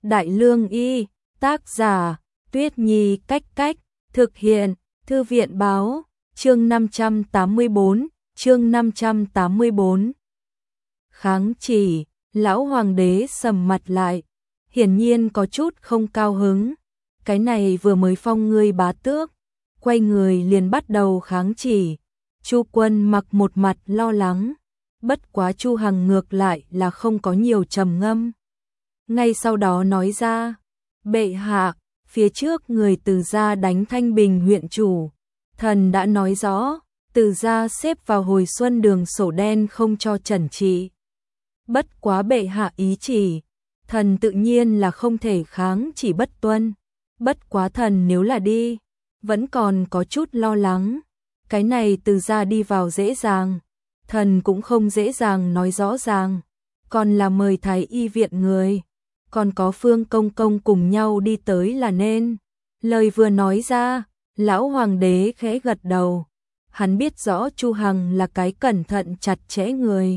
Đại Lương Y, tác giả, Tuyết Nhi Cách Cách, thực hiện, Thư viện Báo, chương 584. Kháng chỉ, lão hoàng đế sầm mặt lại, hiển nhiên có chút không cao hứng. Cái này vừa mới phong ngươi bá tước, quay người liền bắt đầu kháng chỉ. Chu Quân Mặc một mặt lo lắng, bất quá Chu Hằng ngược lại là không có nhiều trầm ngâm. Ngay sau đó nói ra, bệ hạ, phía trước người Từ gia đánh Thanh Bình huyện chủ, thần đã nói rõ, Từ gia xếp vào hồi xuân đường sổ đen không cho trần trị. Bất quá bệ hạ ý chỉ, thần tự nhiên là không thể kháng chỉ bất tuân. Bất quá thần nếu là đi, vẫn còn có chút lo lắng. Cái này Từ gia đi vào dễ dàng, thần cũng không dễ dàng nói rõ ràng. Còn là mời thái y viện người, còn có Phương công công cùng nhau đi tới là nên. Lời vừa nói ra, lão hoàng đế khẽ gật đầu. Hắn biết rõ Chu Hằng là cái cẩn thận chặt chẽ người.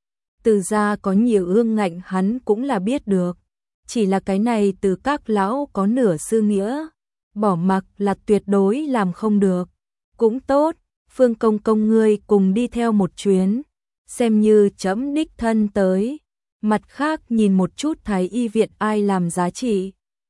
Từ gia có nhiều ương ngạnh hắn cũng là biết được. Chỉ là cái này từ các lão có nửa sư nghĩa, bỏ mặc là tuyệt đối làm không được. Cũng tốt, Phương công công ngươi cùng đi theo một chuyến, xem như chấm đích thân tới. Mặt khác nhìn một chút thái y viện ai làm giá trị,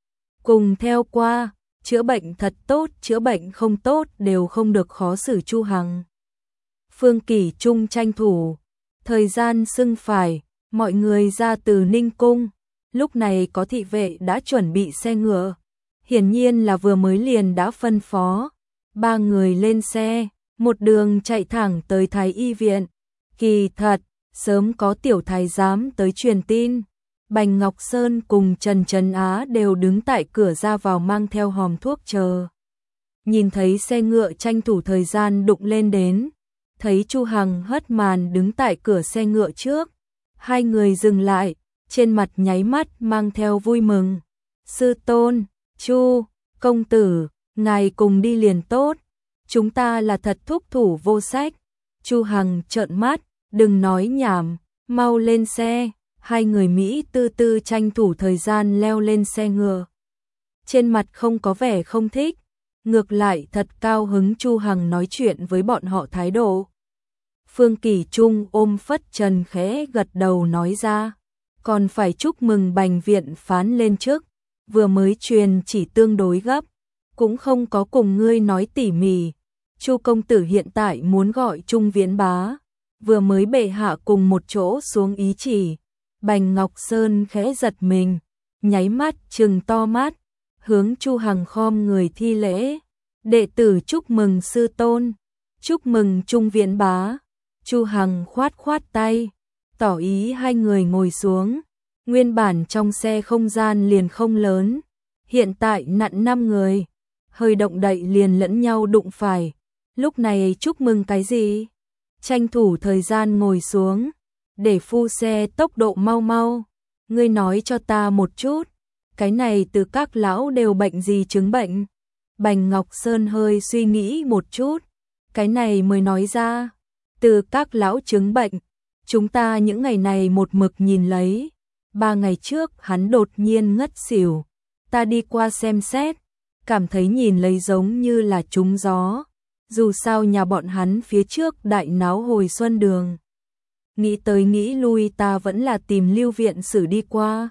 cùng theo qua, chữa bệnh thật tốt, chữa bệnh không tốt đều không được khó xử Chu Hằng. Phương Kỷ Trung tranh thủ, thời gian xưng phải, mọi người ra từ Ninh Cung, lúc này có thị vệ đã chuẩn bị xe ngựa, hiển nhiên là vừa mới liền đã phân phó, ba người lên xe, một đường chạy thẳng tới thái y viện. Kỳ thật, sớm có tiểu thái giám tới truyền tin, Bành Ngọc Sơn cùng Trần Trấn Á đều đứng tại cửa ra vào mang theo hòm thuốc chờ. Nhìn thấy xe ngựa tranh thủ thời gian đụng lên đến, thấy Chu Hằng hất màn đứng tại cửa xe ngựa trước, hai người dừng lại, trên mặt nháy mắt mang theo vui mừng. Sư tôn, Chu công tử, ngài cùng đi liền tốt, chúng ta là thật thúc thủ vô sách. Chu Hằng trợn mắt, đừng nói nhảm, mau lên xe. Hai người Mỹ tư tư tranh thủ thời gian leo lên xe ngựa. Trên mặt không có vẻ không thích, ngược lại thật cao hứng Chu Hằng nói chuyện với bọn họ thái độ. Phương Kỷ Trung ôm phất trần khẽ gật đầu nói ra, còn phải chúc mừng Bành viện phán lên chức, vừa mới truyền chỉ tương đối gấp, cũng không có cùng ngươi nói tỉ mỉ. Chu công tử hiện tại muốn gọi Trung Viễn bá, vừa mới bệ hạ cùng một chỗ xuống ý chỉ. Bành Ngọc Sơn khẽ giật mình, nháy mắt trừng to mắt, hướng Chu Hằng khom người thi lễ. Đệ tử chúc mừng sư tôn, chúc mừng Trung Viễn bá. Chu Hằng khoát khoát tay, tỏ ý hai người ngồi xuống. Nguyên bản trong xe không gian liền không lớn, hiện tại nặn 5 người, hơi động đậy liền lẫn nhau đụng phải. Lúc này chúc mừng cái gì? Tranh thủ thời gian ngồi xuống, để phu xe tốc độ mau mau. Ngươi nói cho ta một chút, cái này từ các lão đều bệnh gì chứng bệnh? Bành Ngọc Sơn hơi suy nghĩ một chút, cái này mới nói ra, từ các lão chứng bệnh, chúng ta những ngày này một mực nhìn lấy. 3 ngày trước hắn đột nhiên ngất xỉu, ta đi qua xem xét, cảm thấy nhìn lấy giống như là trúng gió. Dù sao nhà bọn hắn phía trước đại náo hồi xuân đường. Nghĩ tới nghĩ lui ta vẫn là tìm Lưu viện sử đi qua.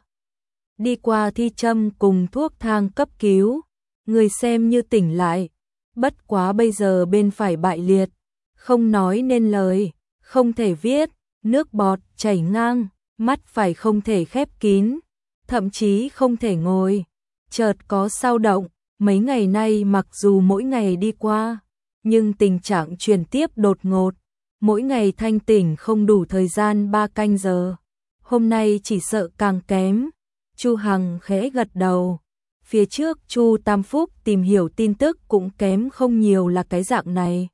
Đi qua thi châm cùng thuốc thang cấp cứu, người xem như tỉnh lại. Bất quá bây giờ bên phải bại liệt, không nói nên lời, không thể viết, nước bọt chảy ngang, mắt phải không thể khép kín, thậm chí không thể ngồi. Chợt có sao động, mấy ngày nay mặc dù mỗi ngày đi qua, nhưng tình trạng chuyển tiếp đột ngột, mỗi ngày thanh tỉnh không đủ thời gian 3 canh giờ. Hôm nay chỉ sợ càng kém. Chu Hằng khẽ gật đầu. Phía trước Chu Tam Phúc tìm hiểu tin tức cũng kém không nhiều là cái dạng này.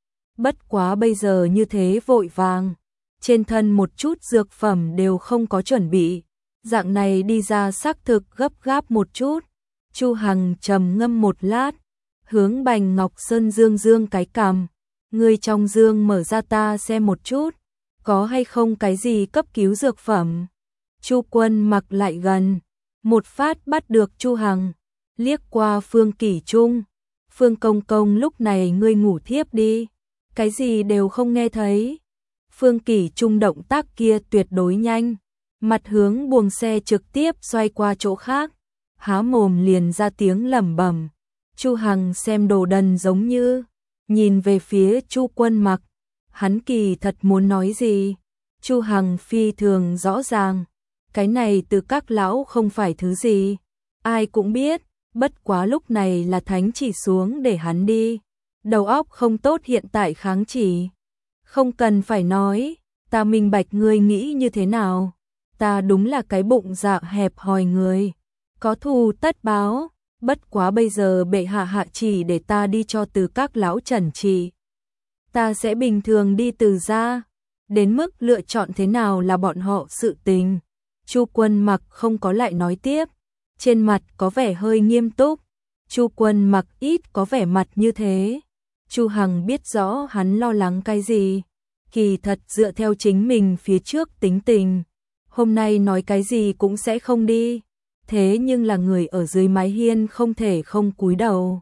Bất quá bây giờ như thế vội vàng, trên thân một chút dược phẩm đều không có chuẩn bị, dạng này đi ra xác thực gấp gáp một chút. Chu Hằng trầm ngâm một lát, hướng Bành Ngọc Sơn dương cái cằm, người trong dương mở ra ta xem một chút, có hay không cái gì cấp cứu dược phẩm. Chu Quân Mặc lại gần, một phát bắt được Chu Hằng, liếc qua Phương Kỷ Trung. Phương Công Công lúc này ngươi ngủ thiếp đi, cái gì đều không nghe thấy. Phương Kỷ Trung động tác kia tuyệt đối nhanh, mặt hướng buồng xe trực tiếp xoay qua chỗ khác, há mồm liền ra tiếng lẩm bẩm. Chu Hằng xem đồ đần giống như, nhìn về phía Chu Quân Mặc, hắn kỳ thật muốn nói gì. Chu Hằng phi thường rõ ràng, cái này từ các lão không phải thứ gì, ai cũng biết, bất quá lúc này là thánh chỉ xuống để hắn đi. Đầu óc không tốt hiện tại kháng chỉ. Không cần phải nói, ta minh bạch ngươi nghĩ như thế nào. Ta đúng là cái bụng dạ hẹp hòi người, có thù tất báo, bất quá bây giờ bệ hạ hạ chỉ để ta đi cho từ các lão trần trị. Ta sẽ bình thường đi từ ra, đến mức lựa chọn thế nào là bọn họ sự tình. Chu Quân Mặc không có lại nói tiếp, trên mặt có vẻ hơi nghiêm túc. Chu Quân Mặc ít có vẻ mặt như thế. Chu Hằng biết rõ hắn lo lắng cái gì, kỳ thật dựa theo chính mình phía trước tính tình, hôm nay nói cái gì cũng sẽ không đi, thế nhưng là người ở dưới mái hiên không thể không cúi đầu.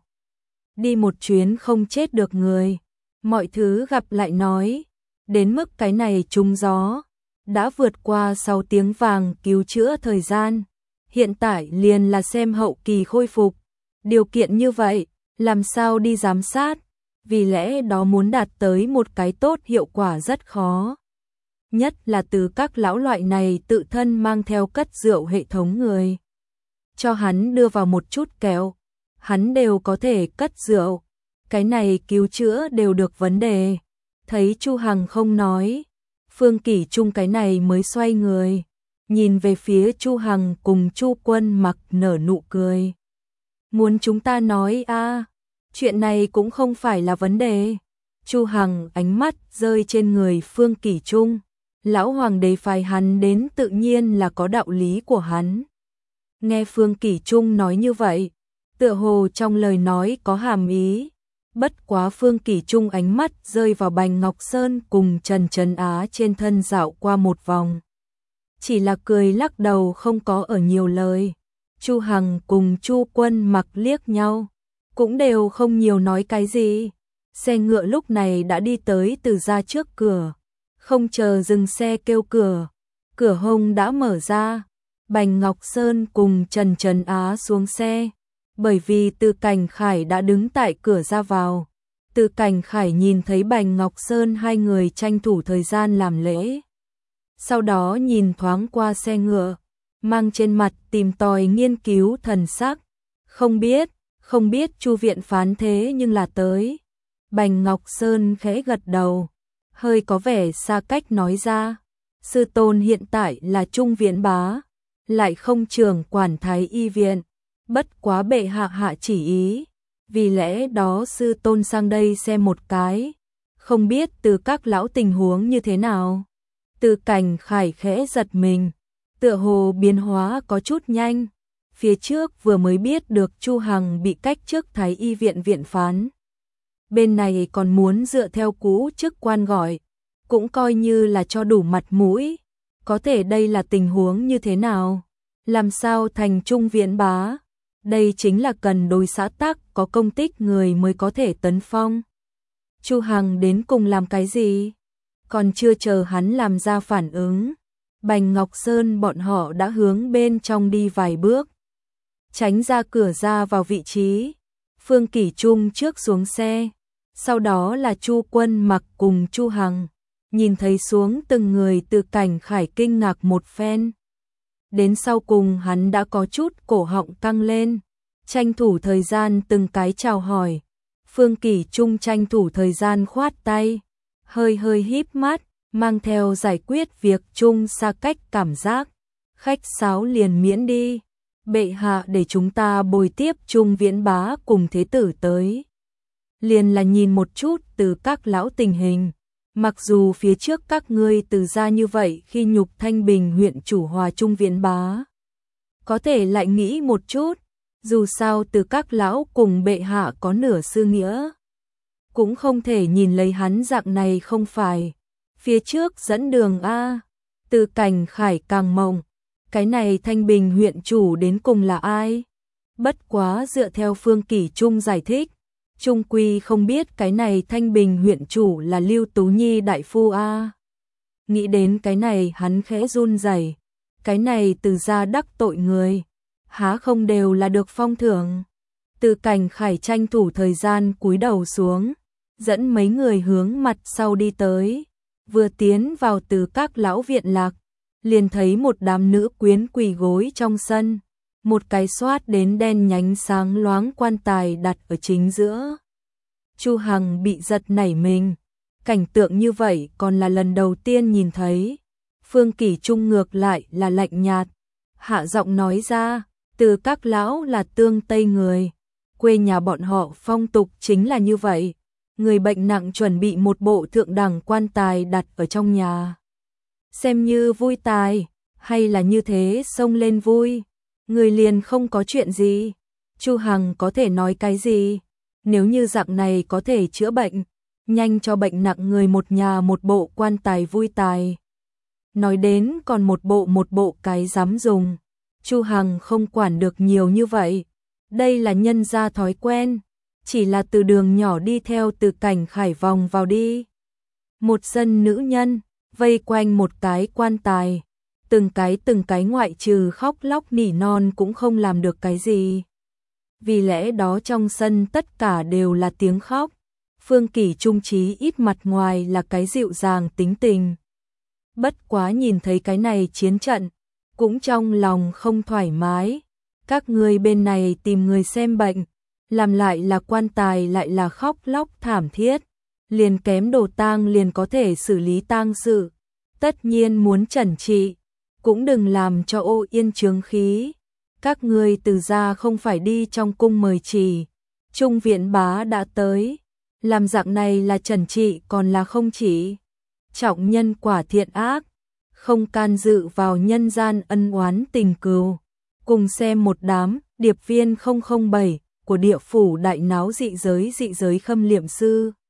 Đi một chuyến không chết được người, mọi thứ gặp lại nói, đến mức cái này trúng gió, đã vượt qua 6 tiếng vàng cứu chữa thời gian, hiện tại liền là xem hậu kỳ khôi phục, điều kiện như vậy, làm sao đi giám sát, vì lẽ đó muốn đạt tới một cái tốt hiệu quả rất khó. Nhất là từ các lão loại này tự thân mang theo cất rượu hệ thống người. Cho hắn đưa vào một chút kẹo, hắn đều có thể cất rượu, cái này cứu chữa đều được vấn đề. Thấy Chu Hằng không nói, Phương Kỷ Trung cái này mới xoay người, nhìn về phía Chu Hằng cùng Chu Quân Mặc nở nụ cười. Muốn chúng ta nói a, chuyện này cũng không phải là vấn đề. Chu Hằng ánh mắt rơi trên người Phương Kỷ Trung, lão hoàng đế phái hắn đến tự nhiên là có đạo lý của hắn. Nghe Phương Kỷ Trung nói như vậy, tựa hồ trong lời nói có hàm ý. Bất quá Phương Kỷ Trung ánh mắt rơi vào Bành Ngọc Sơn cùng Trần Trấn Á trên thân dạo qua một vòng. Chỉ là cười lắc đầu không có ở nhiều lời. Chu Hằng cùng Chu Quân Mặc liếc nhau, cũng đều không nhiều nói cái gì. Xe ngựa lúc này đã đi tới từ ra trước cửa, không chờ dừng xe kêu cửa. Cửa hông đã mở ra, Bành Ngọc Sơn cùng Trần Trấn Á xuống xe. Bởi vì Từ Cảnh Khải đã đứng tại cửa ra vào. Từ Cảnh Khải nhìn thấy Bành Ngọc Sơn hai người tranh thủ thời gian làm lễ. Sau đó nhìn thoáng qua xe ngựa, mang trên mặt tìm tòi nghiên cứu thần sắc. Không biết Chu viện phán thế nhưng là tới. Bành Ngọc Sơn khẽ gật đầu, hơi có vẻ xa cách nói ra. Sư tôn hiện tại là Trung viện bá, lại không trưởng quản Thái y viện. Bất quá bệ hạ hạ chỉ ý, vì lẽ đó sư tôn sang đây xem một cái, không biết từ các lão tình huống như thế nào. Từ Cảnh Khải khẽ giật mình, tựa hồ biến hóa có chút nhanh, phía trước vừa mới biết được Chu Hằng bị cách chức Thái y viện viện phán. Bên này còn muốn dựa theo cũ chức quan gọi, cũng coi như là cho đủ mặt mũi, có thể đây là tình huống như thế nào, làm sao thành Trung viện bá. Đây chính là cần đối xã tắc có công tích người mới có thể tấn phong. Chu Hằng đến cùng làm cái gì? Còn chưa chờ hắn làm ra phản ứng, Bành Ngọc Sơn bọn họ đã hướng bên trong đi vài bước, tránh ra cửa ra vào vị trí. Phương Kỷ Trung trước xuống xe, sau đó là Chu Quân Mặc cùng Chu Hằng. Nhìn thấy xuống từng người, Từ Cảnh Khải kinh ngạc một phen. Đến sau cùng hắn đã có chút cổ họng căng lên, tranh thủ thời gian từng cái chào hỏi. Phương Kỷ Trung tranh thủ thời gian khoát tay, hơi híp mắt, mang theo giải quyết việc chung xa cách cảm giác. Khách sáo liền miễn đi, bệ hạ để chúng ta bồi tiếp Trung viễn bá cùng thế tử tới. Liền là nhìn một chút từ các lão tình hình. Mặc dù phía trước các ngươi từ ra như vậy khi nhục Thanh Bình huyện chủ hòa Trung viễn bá, có thể lại nghĩ một chút, dù sao từ các lão cùng bệ hạ có nửa sư nghĩa, cũng không thể nhìn lấy hắn dạng này không phải. Phía trước dẫn đường a. Từ Cảnh Khải càng mộng, cái này Thanh Bình huyện chủ đến cùng là ai? Bất quá dựa theo Phương Kỷ Trung giải thích, Trung Quy không biết cái này Thanh Bình huyện chủ là Lưu Tú Nhi đại phu a. Nghĩ đến cái này hắn khẽ run rẩy, cái này Từ gia đắc tội người, há không đều là được phong thưởng. Từ Cảnh Khải tranh thủ thời gian cúi đầu xuống, dẫn mấy người hướng mặt sau đi tới, vừa tiến vào Từ các lão viện lạc, liền thấy một đám nữ quyến quỳ gối trong sân, một cái xoát đến đen nhánh sáng loáng quan tài đặt ở chính giữa. Chu Hằng bị giật nảy mình, cảnh tượng như vậy còn là lần đầu tiên nhìn thấy. Phương Kỷ Trung ngược lại là lạnh nhạt, hạ giọng nói ra, Từ các lão là Tương Tây người, quê nhà bọn họ phong tục chính là như vậy, người bệnh nặng chuẩn bị một bộ thượng đẳng quan tài đặt ở trong nhà. Xem như vui tài, hay là như thế xông lên vui, người liền không có chuyện gì. Chu Hằng có thể nói cái gì? Nếu như dạng này có thể chữa bệnh, nhanh cho bệnh nặng người một nhà một bộ quan tài vui tài. Nói đến còn một bộ cái dám dùng. Chu Hằng không quản được nhiều như vậy. Đây là nhân gia thói quen, chỉ là từ đường nhỏ đi theo Từ Cảnh Khải vòng vào đi. Một dân nữ nhân, vây quanh một cái quan tài, từng cái ngoại trừ khóc lóc nỉ non cũng không làm được cái gì. Vì lẽ đó trong sân tất cả đều là tiếng khóc. Phương Kỷ Trung chí ít mặt ngoài là cái dịu dàng tính tình. Bất quá nhìn thấy cái này chiến trận, cũng trong lòng không thoải mái. Các người bên này tìm người xem bệnh, làm lại là quan tài lại là khóc lóc thảm thiết, liền kém đồ tang liền có thể xử lý tang sự. Tất nhiên muốn trẩn trị, cũng đừng làm cho ô yên chướng khí. Các người Từ gia không phải đi trong cung mời chỉ, Trung viện bá đã tới, làm dạng này là trẩn trị còn là không chỉ. Trọng nhân quả thiện ác, không can dự vào nhân gian ân oán tình cừu. Cùng xem một đám điệp viên 007 của địa phủ đại náo dị giới khâm liệm sư.